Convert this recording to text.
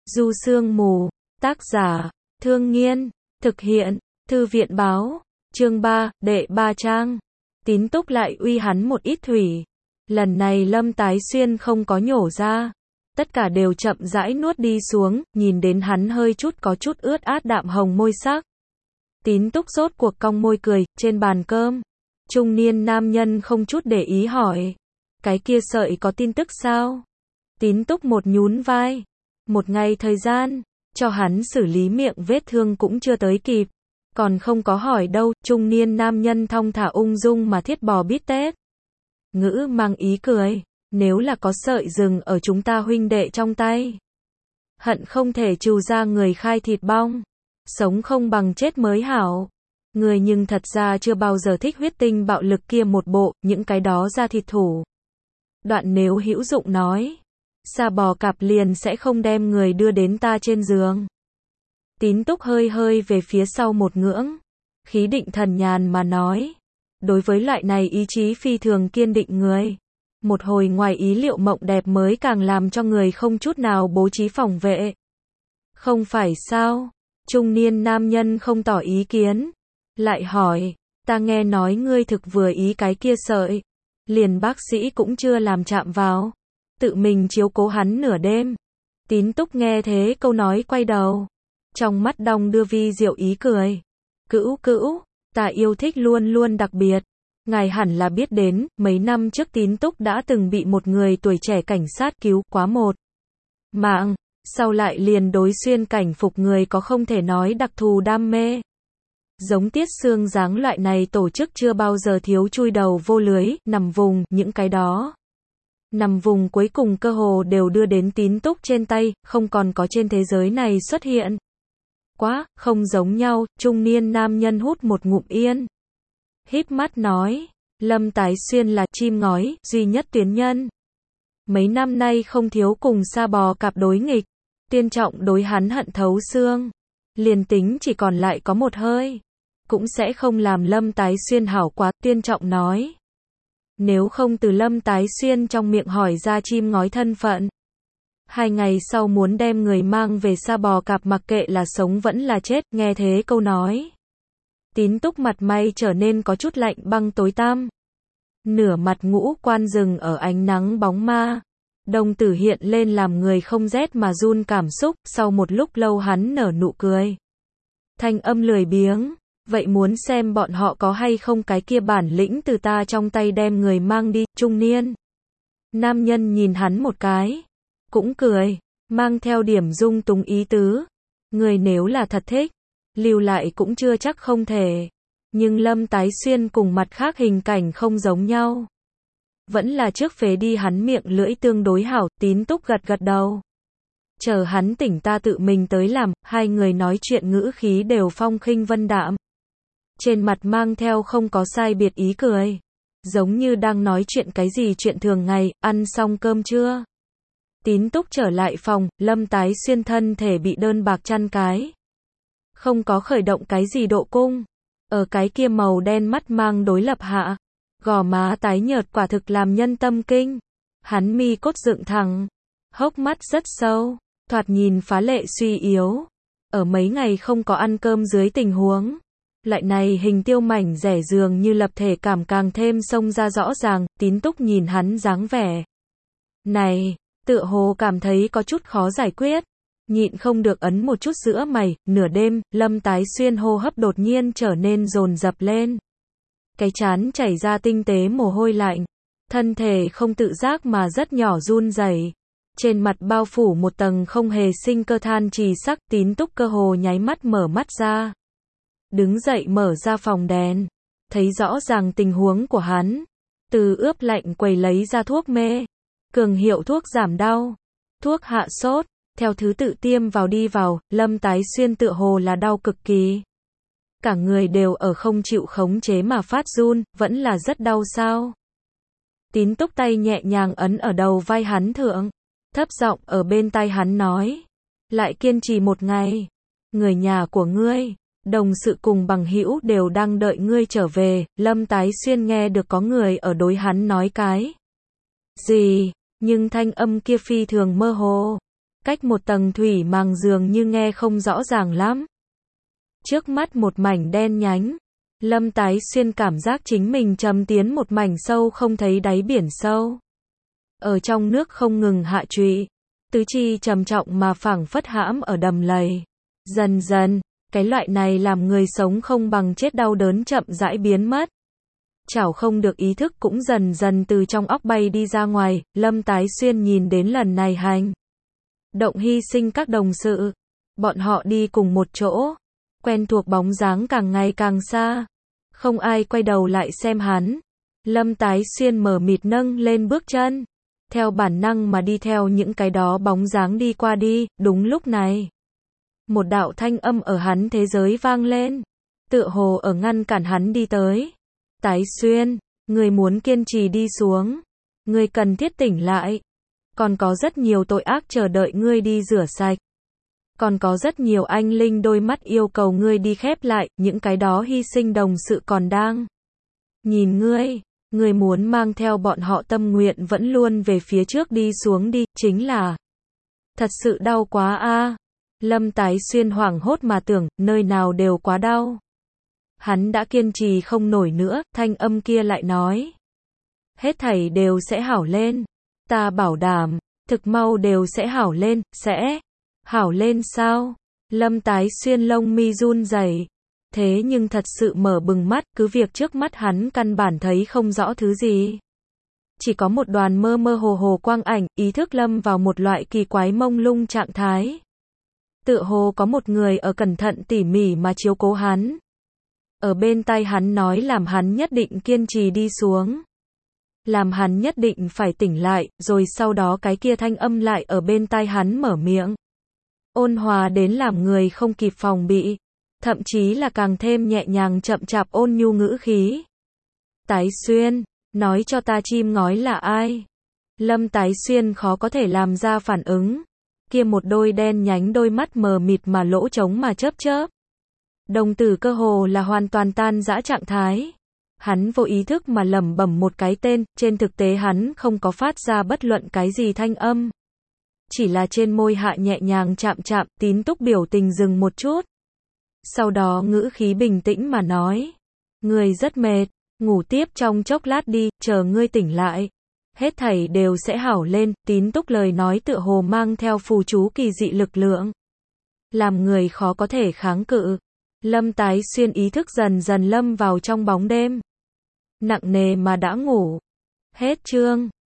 Du Sương Mù, tác giả, Thương Nghiên, thực hiện, Thư viện báo, chương 3, đệ 3 trang. Tín Túc lại uy hắn một ít thủy. Lần này Lâm Tái Xuyên không có nhổ ra. Tất cả đều chậm rãi nuốt đi xuống, nhìn đến hắn hơi chút có chút ướt át đạm hồng môi sắc. Tín Túc rốt cuộc cong môi cười, trên bàn cơm. Trung niên nam nhân không chút để ý hỏi. Cái kia sợi có tin tức sao? Tín Túc một nhún vai. Một ngày thời gian, cho hắn xử lý miệng vết thương cũng chưa tới kịp. Còn không có hỏi đâu, trung niên nam nhân thong thả ung dung mà thiết bò bít tết. Ngữ mang ý cười, nếu là có sợi rừng ở chúng ta huynh đệ trong tay. Hận không thể trừ ra người khai thịt bong. Sống không bằng chết mới hảo. Người nhưng thật ra chưa bao giờ thích huyết tinh bạo lực kia một bộ, những cái đó ra thịt thủ. Đoạn nếu hữu dụng nói. Sa bò cạp liền sẽ không đem người đưa đến ta trên giường. Tín Túc hơi hơi về phía sau một ngưỡng. Khí định thần nhàn mà nói. Đối với loại này ý chí phi thường kiên định người. Một hồi ngoài ý liệu mộng đẹp mới càng làm cho người không chút nào bố trí phòng vệ. Không phải sao? Trung niên nam nhân không tỏ ý kiến. Lại hỏi, ta nghe nói ngươi thực vừa ý cái kia sợi. Liền bác sĩ cũng chưa làm chạm vào. Tự mình chiếu cố hắn nửa đêm. Tín Túc nghe thế câu nói quay đầu. Trong mắt đong đưa vi diệu ý cười. Cữu, ta yêu thích luôn luôn đặc biệt. Ngài hẳn là biết đến, mấy năm trước Tín Túc đã từng bị một người tuổi trẻ cảnh sát cứu quá một mạng. Sau lại liền đối xuyên cảnh phục người có không thể nói đặc thù đam mê. Giống Tiết Xương dáng loại này tổ chức chưa bao giờ thiếu chui đầu vô lưới, nằm vùng, những cái đó. Nằm vùng cuối cùng cơ hồ đều đưa đến Tín Túc trên tay, không còn có trên thế giới này xuất hiện. Quá, không giống nhau, trung niên nam nhân hút một ngụm yên. Híp mắt nói, Lâm Tái Xuyên là chim ngói, duy nhất tuyến nhân. Mấy năm nay không thiếu cùng sa bò cạp đối nghịch, Tiên Trọng đối hắn hận thấu xương. Liền tính chỉ còn lại có một hơi, cũng sẽ không làm Lâm Tái Xuyên hảo quá, Tiên Trọng nói. Nếu không từ Lâm Tái Xuyên trong miệng hỏi ra chim ngói thân phận. 2 ngày sau muốn đem người mang về sa bò cạp mặc kệ là sống vẫn là chết, nghe thế câu nói. Tín Túc mặt mày trở nên có chút lạnh băng tối tăm. Nửa mặt ngũ quan rừng ở ánh nắng bóng ma. Đồng tử hiện lên làm người không rét mà run cảm xúc, sau một lúc lâu hắn nở nụ cười. Thanh âm lười biếng. Vậy muốn xem bọn họ có hay không cái kia bản lĩnh từ ta trong tay đem người mang đi, trung niên. Nam nhân nhìn hắn một cái. Cũng cười, mang theo điểm dung túng ý tứ. Người nếu là thật thích, lưu lại cũng chưa chắc không thể. Nhưng Lâm Tái Xuyên cùng mặt khác hình cảnh không giống nhau. Vẫn là trước phế đi hắn miệng lưỡi tương đối hảo, Tín Túc gật đầu. Chờ hắn tỉnh ta tự mình tới làm, hai người nói chuyện ngữ khí đều phong khinh vân đạm. Trên mặt mang theo không có sai biệt ý cười. Giống như đang nói chuyện cái gì chuyện thường ngày, ăn xong cơm chưa? Tín Túc trở lại phòng, Lâm Tái Xuyên thân thể bị đơn bạc chăn cái. Không có khởi động cái gì độ cung. Ở cái kia màu đen mắt mang đối lập hạ. Gò má tái nhợt quả thực làm nhân tâm kinh. Hắn mi cốt dựng thẳng. Hốc mắt rất sâu. Thoạt nhìn phá lệ suy yếu. Ở mấy ngày không có ăn cơm dưới tình huống. Loại này hình tiêu mảnh rẻ dường như lập thể cảm càng thêm xông ra rõ ràng, Tín Túc nhìn hắn dáng vẻ. Này, tựa hồ cảm thấy có chút khó giải quyết. Nhịn không được ấn một chút giữa mày, nửa đêm, Lâm Tái Xuyên hô hấp đột nhiên trở nên dồn dập lên. Cái trán chảy ra tinh tế mồ hôi lạnh. Thân thể không tự giác mà rất nhỏ run rẩy. Trên mặt bao phủ một tầng không hề sinh cơ than trì sắc, Tín Túc cơ hồ nháy mắt mở mắt ra. Đứng dậy mở ra phòng đèn. Thấy rõ ràng tình huống của hắn. Từ ướp lạnh quầy lấy ra thuốc mê. Cường hiệu thuốc giảm đau. Thuốc hạ sốt. Theo thứ tự tiêm vào đi vào, Lâm Tái Xuyên tựa hồ là đau cực kỳ. Cả người đều ở không chịu khống chế mà phát run, vẫn là rất đau sao. Tín Túc tay nhẹ nhàng ấn ở đầu vai hắn thượng. Thấp giọng ở bên tai hắn nói. Lại kiên trì một ngày. Người nhà của ngươi. Đồng sự cùng bằng hữu đều đang đợi ngươi trở về. Lâm Tái Xuyên nghe được có người ở đối hắn nói cái gì, nhưng thanh âm kia phi thường mơ hồ. Cách một tầng thủy màng dường như nghe không rõ ràng lắm. Trước mắt một mảnh đen nhánh. Lâm Tái Xuyên cảm giác chính mình chầm tiến một mảnh sâu không thấy đáy biển sâu. Ở trong nước không ngừng hạ trụy. Tứ chi trầm trọng mà phảng phất hãm ở đầm lầy. Dần dần, cái loại này làm người sống không bằng chết đau đớn chậm rãi biến mất. Chảo không được ý thức cũng dần dần từ trong óc bay đi ra ngoài. Lâm Tái Xuyên nhìn đến lần này hành động hy sinh các đồng sự. Bọn họ đi cùng một chỗ. Quen thuộc bóng dáng càng ngày càng xa. Không ai quay đầu lại xem hắn. Lâm Tái Xuyên mờ mịt nâng lên bước chân. Theo bản năng mà đi theo những cái đó bóng dáng đi qua đi. Đúng lúc này, một đạo thanh âm ở hắn thế giới vang lên. Tựa hồ ở ngăn cản hắn đi tới. Tái Xuyên, người muốn kiên trì đi xuống. Người cần thiết tỉnh lại. Còn có rất nhiều tội ác chờ đợi ngươi đi rửa sạch. Còn có rất nhiều anh linh đôi mắt yêu cầu ngươi đi khép lại, những cái đó hy sinh đồng sự còn đang nhìn ngươi muốn mang theo bọn họ tâm nguyện vẫn luôn về phía trước đi xuống đi, chính là thật sự đau quá a. Lâm Tái Xuyên hoảng hốt mà tưởng, nơi nào đều quá đau. Hắn đã kiên trì không nổi nữa, thanh âm kia lại nói. Hết thảy đều sẽ hảo lên. Ta bảo đảm, thực mau đều sẽ hảo lên, sẽ hảo lên sao? Lâm Tái Xuyên lông mi run rẩy. Thế nhưng thật sự mở bừng mắt, cứ việc trước mắt hắn căn bản thấy không rõ thứ gì. Chỉ có một đoàn mơ mơ hồ hồ quang ảnh, ý thức lâm vào một loại kỳ quái mông lung trạng thái. Tựa hồ có một người ở cẩn thận tỉ mỉ mà chiếu cố hắn. Ở bên tai hắn nói làm hắn nhất định kiên trì đi xuống. Làm hắn nhất định phải tỉnh lại, rồi sau đó cái kia thanh âm lại ở bên tai hắn mở miệng. Ôn hòa đến làm người không kịp phòng bị. Thậm chí là càng thêm nhẹ nhàng chậm chạp ôn nhu ngữ khí. Tái Xuyên, nói cho ta chim ngói là ai? Lâm Tái Xuyên khó có thể làm ra phản ứng. Kia một đôi đen nhánh đôi mắt mờ mịt mà lỗ trống mà chớp chớp. Đồng tử cơ hồ là hoàn toàn tan rã trạng thái. Hắn vô ý thức mà lẩm bẩm một cái tên, trên thực tế hắn không có phát ra bất luận cái gì thanh âm. Chỉ là trên môi hạ nhẹ nhàng chạm chạm, Tín Túc biểu tình dừng một chút. Sau đó ngữ khí bình tĩnh mà nói. Người rất mệt, ngủ tiếp trong chốc lát đi, chờ ngươi tỉnh lại. Hết thảy đều sẽ hảo lên, Tín Túc lời nói tựa hồ mang theo phù chú kỳ dị lực lượng. Làm người khó có thể kháng cự. Lâm Tái Xuyên ý thức dần dần lâm vào trong bóng đêm. Nặng nề mà đã ngủ. Hết chương.